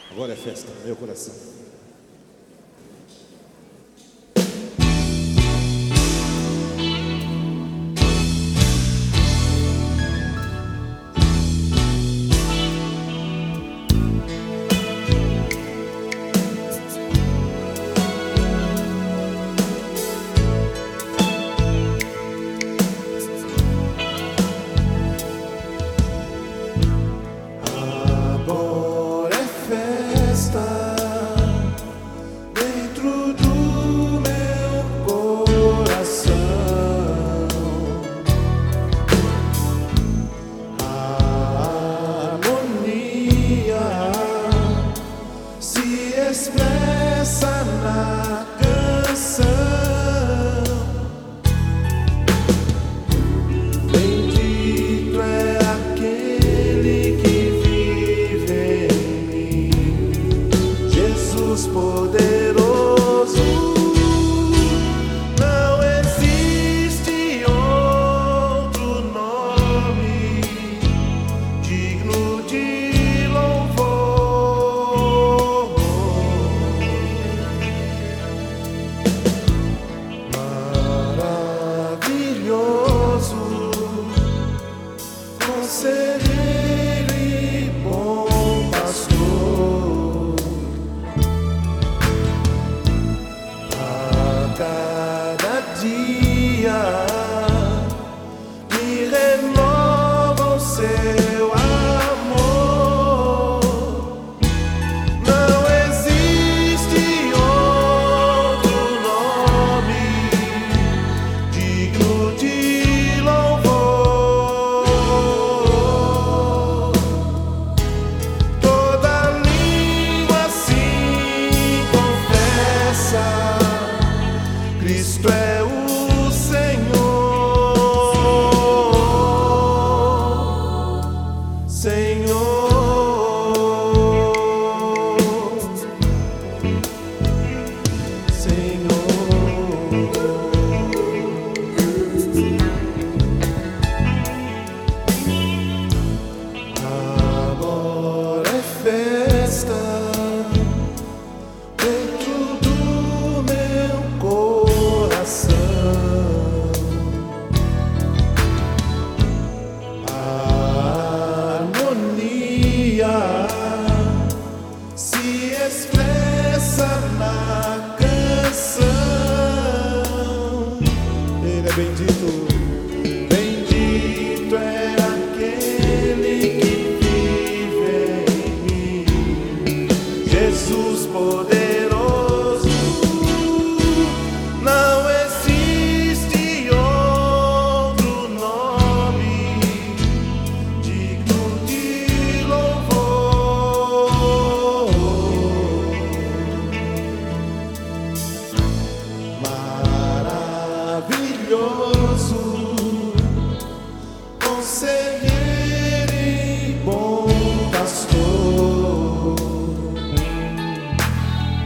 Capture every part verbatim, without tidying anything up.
Agora é festa no meu coração. Expressa na canção. Bendito é aquele que vive em mim, Jesus poderoso. Não existe outro nome digno de louvor. Conselheiro e bom pastor, a cada dia me renova o seu amor. Não existe outro nome digno de louvor. Cristo é o Senhor, Senhor, Senhor. Agora é festa dentro do meu coração. A harmonia se expressa na canção. Ele é bendito. Bendito é aquele que vive em mim, Jesus poderoso. Não existe outro nome digno de louvor. Maravilhoso, conselheiro e bom pastor,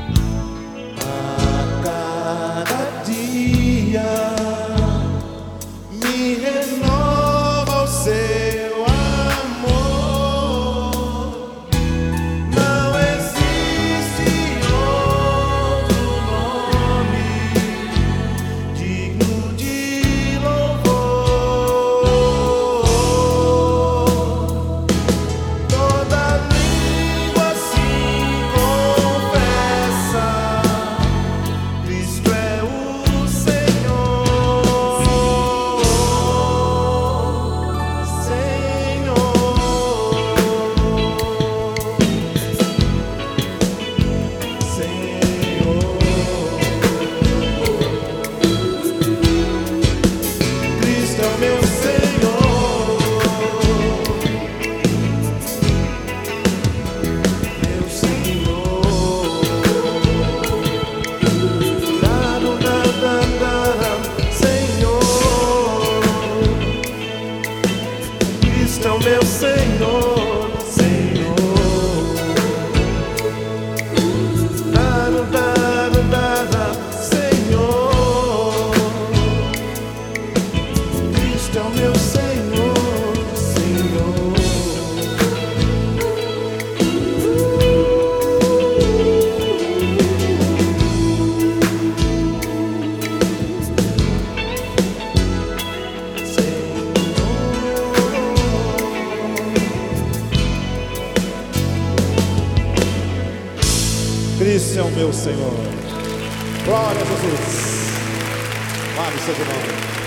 Cristo é o meu Senhor. Glória a Jesus. Vale o seu nome.